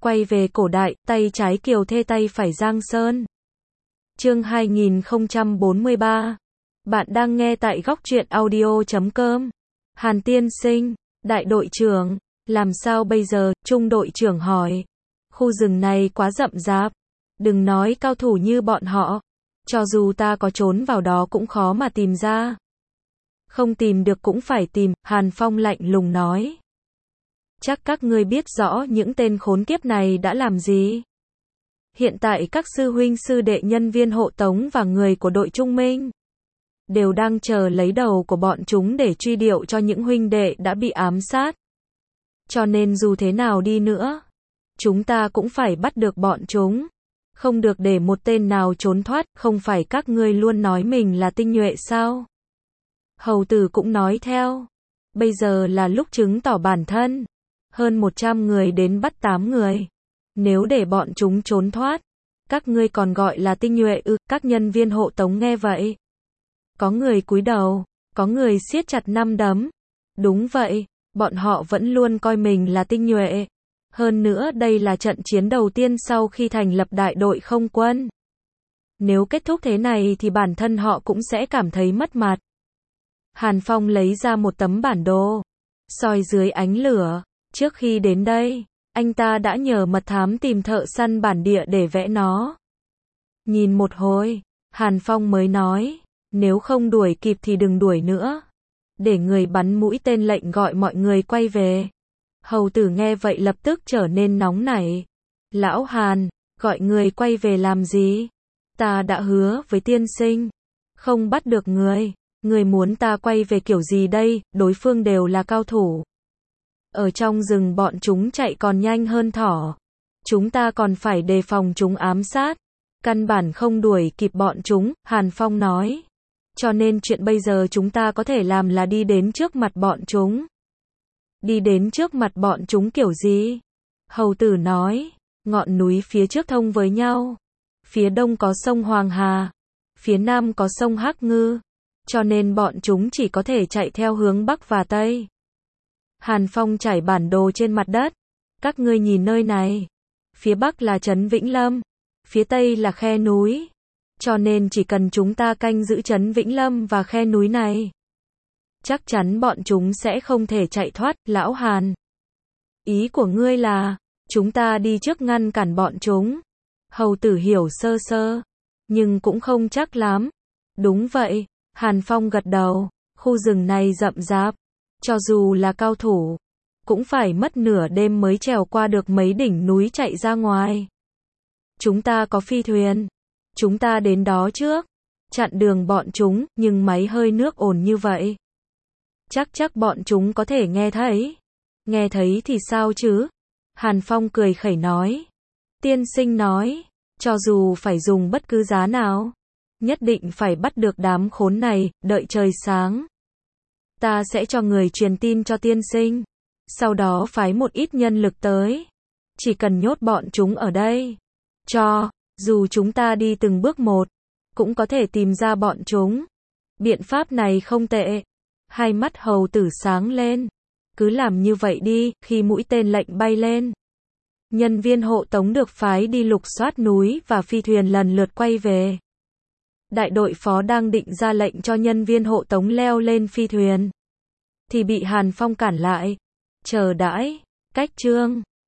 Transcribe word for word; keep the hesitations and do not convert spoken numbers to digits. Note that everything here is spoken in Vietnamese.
Quay về cổ đại, tay trái Kiều Thê tay phải Giang Sơn. Chương hai nghìn không trăm bốn mươi ba. Bạn đang nghe tại góc truyện audio chấm com. Hàn tiên sinh, đại đội trưởng, làm sao bây giờ? Trung đội trưởng hỏi. Khu rừng này quá rậm rạp, đừng nói cao thủ như bọn họ, cho dù ta có trốn vào đó cũng khó mà tìm ra. Không tìm được cũng phải tìm, Hàn Phong lạnh lùng nói. Chắc các ngươi biết rõ những tên khốn kiếp này đã làm gì. Hiện tại các sư huynh sư đệ nhân viên hộ tống và người của đội Trung Minh đều đang chờ lấy đầu của bọn chúng để truy điệu cho những huynh đệ đã bị ám sát. Cho nên dù thế nào đi nữa, chúng ta cũng phải bắt được bọn chúng. Không được để một tên nào trốn thoát, không phải các ngươi luôn nói mình là tinh nhuệ sao? Hầu tử cũng nói theo. Bây giờ là lúc chứng tỏ bản thân. Hơn một trăm người đến bắt tám người. Nếu để bọn chúng trốn thoát, các ngươi còn gọi là tinh nhuệ ư? Các nhân viên hộ tống nghe vậy. Có người cúi đầu, có người siết chặt nắm đấm. Đúng vậy, bọn họ vẫn luôn coi mình là tinh nhuệ. Hơn nữa đây là trận chiến đầu tiên sau khi thành lập đại đội không quân. Nếu kết thúc thế này thì bản thân họ cũng sẽ cảm thấy mất mặt. Hàn Phong lấy ra một tấm bản đồ, soi dưới ánh lửa. Trước khi đến đây, anh ta đã nhờ mật thám tìm thợ săn bản địa để vẽ nó. Nhìn một hồi, Hàn Phong mới nói, nếu không đuổi kịp thì đừng đuổi nữa. Để người bắn mũi tên lệnh gọi mọi người quay về. Hầu tử nghe vậy lập tức trở nên nóng nảy. Lão Hàn, gọi người quay về làm gì? Ta đã hứa với tiên sinh, không bắt được người. Người muốn ta quay về kiểu gì đây? Đối phương đều là cao thủ. Ở trong rừng bọn chúng chạy còn nhanh hơn thỏ. Chúng ta còn phải đề phòng chúng ám sát. Căn bản không đuổi kịp bọn chúng, Hàn Phong nói. Cho nên chuyện bây giờ chúng ta có thể làm là đi đến trước mặt bọn chúng. Đi đến trước mặt bọn chúng kiểu gì? Hầu tử nói, ngọn núi phía trước thông với nhau. Phía đông có sông Hoàng Hà. Phía nam có sông Hắc Ngư. Cho nên bọn chúng chỉ có thể chạy theo hướng bắc và tây. Hàn Phong trải bản đồ trên mặt đất. Các ngươi nhìn nơi này. Phía bắc là trấn Vĩnh Lâm. Phía tây là khe núi. Cho nên chỉ cần chúng ta canh giữ trấn Vĩnh Lâm và khe núi này, chắc chắn bọn chúng sẽ không thể chạy thoát. Lão Hàn, ý của ngươi là chúng ta đi trước ngăn cản bọn chúng? Hầu tử hiểu sơ sơ, nhưng cũng không chắc lắm. Đúng vậy, Hàn Phong gật đầu. Khu rừng này rậm rạp, cho dù là cao thủ cũng phải mất nửa đêm mới trèo qua được mấy đỉnh núi chạy ra ngoài. Chúng ta có phi thuyền, chúng ta đến đó trước, chặn đường bọn chúng. Nhưng máy hơi nước ồn như vậy, chắc chắc bọn chúng có thể nghe thấy. Nghe thấy thì sao chứ? Hàn Phong cười khẩy nói. Tiên sinh nói, cho dù phải dùng bất cứ giá nào, nhất định phải bắt được đám khốn này. Đợi trời sáng, ta sẽ cho người truyền tin cho tiên sinh, sau đó phái một ít nhân lực tới. Chỉ cần nhốt bọn chúng ở đây, cho dù chúng ta đi từng bước một, cũng có thể tìm ra bọn chúng. Biện pháp này không tệ. Hai mắt hầu tử sáng lên. Cứ làm như vậy đi. Khi mũi tên lệnh bay lên, nhân viên hộ tống được phái đi lục soát núi và phi thuyền lần lượt quay về. Đại đội phó đang định ra lệnh cho nhân viên hộ tống leo lên phi thuyền, thì bị Hàn Phong cản lại. Chờ đãi, cách chương.